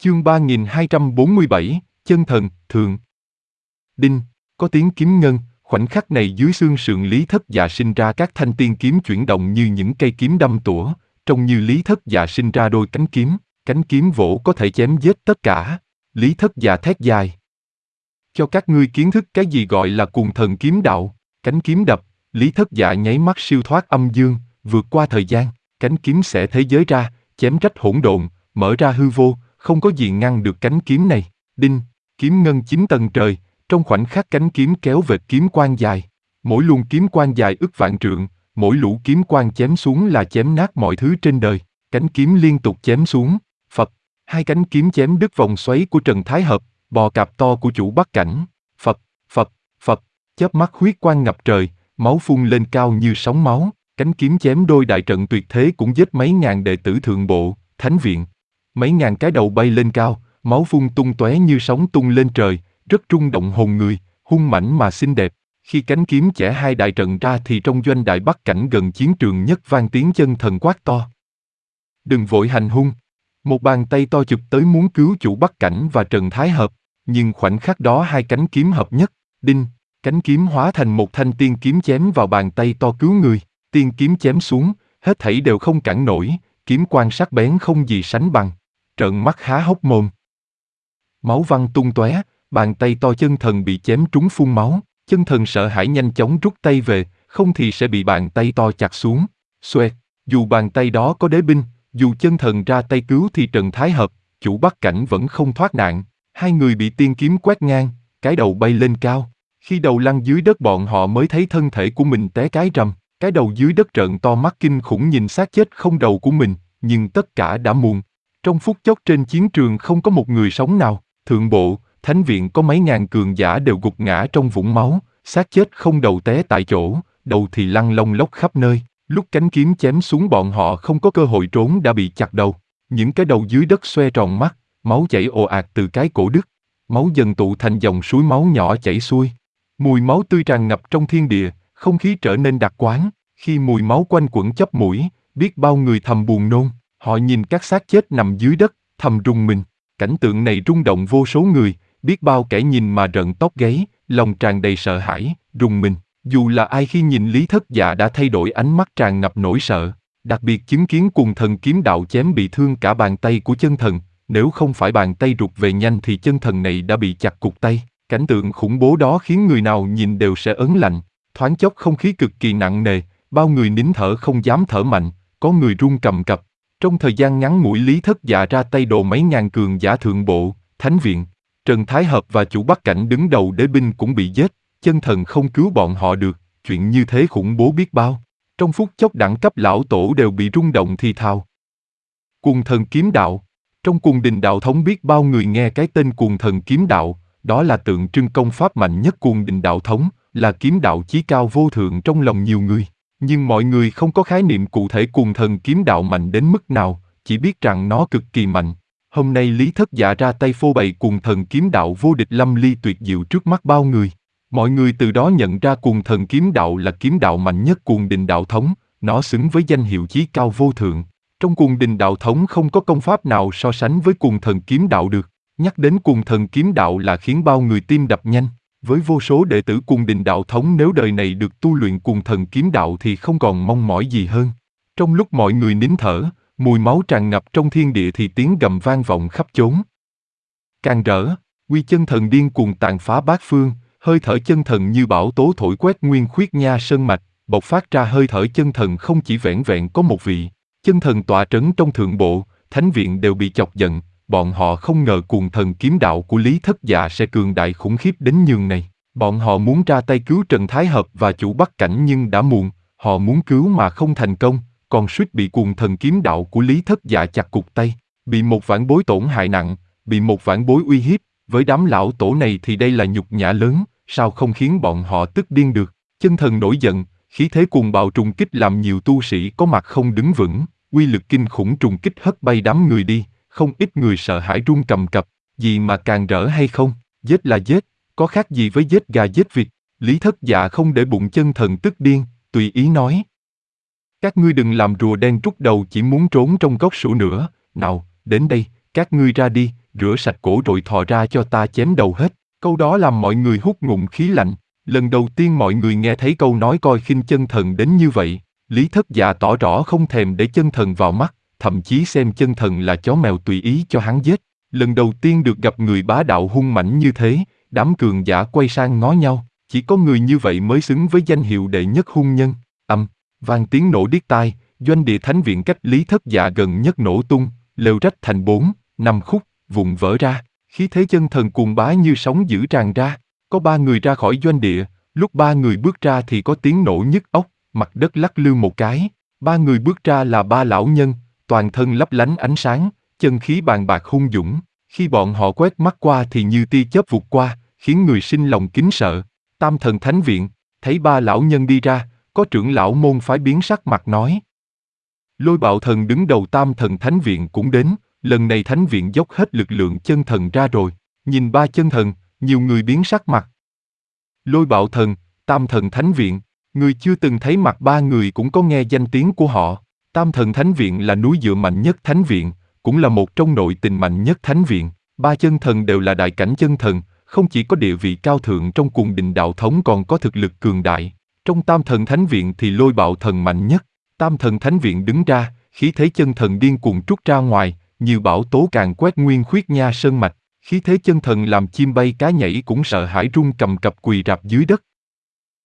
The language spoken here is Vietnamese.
Chương 3247, chân thần, thượng. Đinh, có tiếng kiếm ngân, khoảnh khắc này dưới xương sườn Lý Thất Dạ sinh ra các thanh tiên kiếm chuyển động như những cây kiếm đâm tủa, trông như Lý Thất Dạ sinh ra đôi cánh kiếm vỗ có thể chém giết tất cả. Lý Thất Dạ thét dài. Cho các ngươi kiến thức cái gì gọi là cuồng thần kiếm đạo, cánh kiếm đập, Lý Thất Dạ nháy mắt siêu thoát âm dương, vượt qua thời gian, cánh kiếm xẻ thế giới ra, chém rách hỗn độn, mở ra hư vô, không có gì ngăn được cánh kiếm này. Đinh, kiếm ngân 9 tầng trời, trong khoảnh khắc cánh kiếm kéo vệt kiếm quang dài. Mỗi luồng kiếm quang dài ức vạn trượng, mỗi lũ kiếm quang chém xuống là chém nát mọi thứ trên đời. Cánh kiếm liên tục chém xuống, phập, hai cánh kiếm chém đứt vòng xoáy của Trần Thái Hợp, bò cạp to của chủ Bắc Cảnh. Phập, phập, phập, chớp mắt huyết quang ngập trời, máu phun lên cao như sóng máu. Cánh kiếm chém đôi đại trận tuyệt thế cũng giết mấy ngàn đệ tử thượng bộ, thánh viện. Mấy ngàn cái đầu bay lên cao, máu phun tung tóe như sóng tung lên trời, rất rung động hồn người, hung mãnh mà xinh đẹp. Khi cánh kiếm chẻ hai đại trận ra thì trong doanh đại Bắc Cảnh gần chiến trường nhất vang tiếng chân thần quát to. Đừng vội hành hung. Một bàn tay to chụp tới muốn cứu chủ Bắc Cảnh và Trần Thái Hợp, nhưng khoảnh khắc đó hai cánh kiếm hợp nhất, đinh, cánh kiếm hóa thành một thanh tiên kiếm chém vào bàn tay to cứu người. Tiên kiếm chém xuống, hết thảy đều không cản nổi, kiếm quang sắc bén không gì sánh bằng. Trợn mắt há hốc mồm. Máu văng tung tóe, bàn tay to chân thần bị chém trúng phun máu, chân thần sợ hãi nhanh chóng rút tay về, không thì sẽ bị bàn tay to chặt xuống. Xoẹt, dù bàn tay đó có đế binh, dù chân thần ra tay cứu thì Trần Thái Hợp, chủ Bắc Cảnh vẫn không thoát nạn. Hai người bị tiên kiếm quét ngang, cái đầu bay lên cao. Khi đầu lăn dưới đất bọn họ mới thấy thân thể của mình té cái rầm. Cái đầu dưới đất trợn to mắt kinh khủng nhìn xác chết không đầu của mình, nhưng tất cả đã muộn. Trong phút chốc trên chiến trường không có một người sống nào, thượng bộ, thánh viện có mấy ngàn cường giả đều gục ngã trong vũng máu, xác chết không đầu té tại chỗ, đầu thì lăn lông lốc khắp nơi. Lúc cánh kiếm chém xuống bọn họ không có cơ hội trốn đã bị chặt đầu. Những cái đầu dưới đất xoe tròn mắt, máu chảy ồ ạt từ cái cổ đứt. Máu dần tụ thành dòng suối máu nhỏ chảy xuôi. Mùi máu tươi tràn ngập trong thiên địa. Không khí trở nên đặc quán, khi mùi máu quanh quẩn chóp mũi, biết bao người thầm buồn nôn, họ nhìn các xác chết nằm dưới đất, thầm rùng mình. Cảnh tượng này rung động vô số người, biết bao kẻ nhìn mà rợn tóc gáy, lòng tràn đầy sợ hãi, rùng mình. Dù là ai khi nhìn Lý Thất Dạ đã thay đổi ánh mắt tràn ngập nỗi sợ, đặc biệt chứng kiến cuồng thần kiếm đạo chém bị thương cả bàn tay của chân thần, nếu không phải bàn tay rụt về nhanh thì chân thần này đã bị chặt cụt tay. Cảnh tượng khủng bố đó khiến người nào nhìn đều sẽ ớn lạnh. Thoáng chốc không khí cực kỳ nặng nề, bao người nín thở không dám thở mạnh, có người run cầm cập. Trong thời gian ngắn ngủi Lý Thất Dạ ra tay đồ mấy ngàn cường giả thượng bộ, thánh viện. Trần Thái Hợp và chủ Bắc Cảnh đứng đầu đế binh cũng bị giết, chân thần không cứu bọn họ được, chuyện như thế khủng bố biết bao. Trong phút chốc đẳng cấp lão tổ đều bị rung động thì thào. Cuồng thần kiếm đạo. Trong Cuồng Đình đạo thống biết bao người nghe cái tên Cuồng thần kiếm đạo, đó là tượng trưng công pháp mạnh nhất Cuồng Đình đạo thống, là kiếm đạo chí cao vô thượng trong lòng nhiều người. Nhưng mọi người không có khái niệm cụ thể cuồng thần kiếm đạo mạnh đến mức nào, chỉ biết rằng nó cực kỳ mạnh. Hôm nay Lý Thất Dạ ra tay phô bày cuồng thần kiếm đạo vô địch lâm ly tuyệt diệu trước mắt bao người. Mọi người từ đó nhận ra cuồng thần kiếm đạo là kiếm đạo mạnh nhất Cuồng Đình đạo thống, nó xứng với danh hiệu chí cao vô thượng. Trong Cuồng Đình đạo thống không có công pháp nào so sánh với cuồng thần kiếm đạo được. Nhắc đến cuồng thần kiếm đạo là khiến bao người tim đập nhanh. Với vô số đệ tử Cuồng Đình đạo thống nếu đời này được tu luyện cuồng thần kiếm đạo thì không còn mong mỏi gì hơn. Trong lúc mọi người nín thở, mùi máu tràn ngập trong thiên địa thì tiếng gầm vang vọng khắp chốn. Càng rỡ, uy chân thần điên cuồng tàn phá bát phương, hơi thở chân thần như bão tố thổi quét nguyên khuyết nha sơn mạch, bộc phát ra hơi thở chân thần không chỉ vẻn vẹn có một vị. Chân thần tọa trấn trong thượng bộ, thánh viện đều bị chọc giận. Bọn họ không ngờ cuồng thần kiếm đạo của Lý Thất Dạ sẽ cường đại khủng khiếp đến nhường này. Bọn họ muốn ra tay cứu Trần Thái Hợp và chủ Bắc Cảnh nhưng đã muộn, họ muốn cứu mà không thành công, còn suýt bị cuồng thần kiếm đạo của Lý Thất Dạ chặt cụt tay, bị một vãn bối tổn hại nặng, bị một vãn bối uy hiếp, với đám lão tổ này thì đây là nhục nhã lớn, sao không khiến bọn họ tức điên được. Chân thần nổi giận, khí thế cuồng bạo trùng kích làm nhiều tu sĩ có mặt không đứng vững, uy lực kinh khủng trùng kích hất bay đám người đi. Không ít người sợ hãi run cầm cập, gì mà càng rỡ hay không, giết là giết, có khác gì với giết gà giết vịt. Lý Thất Dạ không để bụng chân thần tức điên, tùy ý nói. Các ngươi đừng làm rùa đen trút đầu chỉ muốn trốn trong gốc sủ nữa, nào, đến đây, các ngươi ra đi, rửa sạch cổ rồi thò ra cho ta chém đầu hết. Câu đó làm mọi người hút ngụm khí lạnh. Lần đầu tiên mọi người nghe thấy câu nói coi khinh chân thần đến như vậy. Lý Thất Dạ tỏ rõ không thèm để chân thần vào mắt, thậm chí xem chân thần là chó mèo tùy ý cho hắn giết. Lần đầu tiên được gặp người bá đạo hung mãnh như thế, đám cường giả quay sang ngó nhau, chỉ có người như vậy mới xứng với danh hiệu đệ nhất hung nhân. Vang tiếng nổ điếc tai, doanh địa thánh viện cách Lý Thất Dạ gần nhất nổ tung, lều rách thành 4-5 khúc, vụn vỡ ra, khí thế chân thần cuồng bá như sóng dữ tràn ra. Có 3 người ra khỏi doanh địa, lúc 3 người bước ra thì có tiếng nổ nhức óc, mặt đất lắc lư một cái. 3 người bước ra là 3 lão nhân, toàn thân lấp lánh ánh sáng, chân khí bàn bạc hung dũng. Khi bọn họ quét mắt qua thì như tia chớp vụt qua, khiến người sinh lòng kính sợ. Tam Thần Thánh Viện, thấy 3 lão nhân đi ra, có trưởng lão môn phái biến sắc mặt nói. Lôi Bạo Thần đứng đầu Tam Thần Thánh Viện cũng đến, lần này Thánh Viện dốc hết lực lượng chân thần ra rồi. Nhìn 3 chân thần, nhiều người biến sắc mặt. Lôi Bạo Thần, Tam Thần Thánh Viện, người chưa từng thấy mặt 3 người cũng có nghe danh tiếng của họ. Tam Thần Thánh Viện là núi dựa mạnh nhất Thánh Viện, cũng là một trong nội tình mạnh nhất Thánh Viện. 3 chân thần đều là đại cảnh chân thần, không chỉ có địa vị cao thượng trong cuồng đình đạo thống còn có thực lực cường đại. Trong Tam Thần Thánh Viện thì Lôi Bạo Thần mạnh nhất. Tam Thần Thánh Viện đứng ra, khí thế chân thần điên cuồng trút ra ngoài, như bão tố càn quét nguyên khuyết nha sơn mạch. Khí thế chân thần làm chim bay cá nhảy cũng sợ hãi run cầm cập quỳ rạp dưới đất.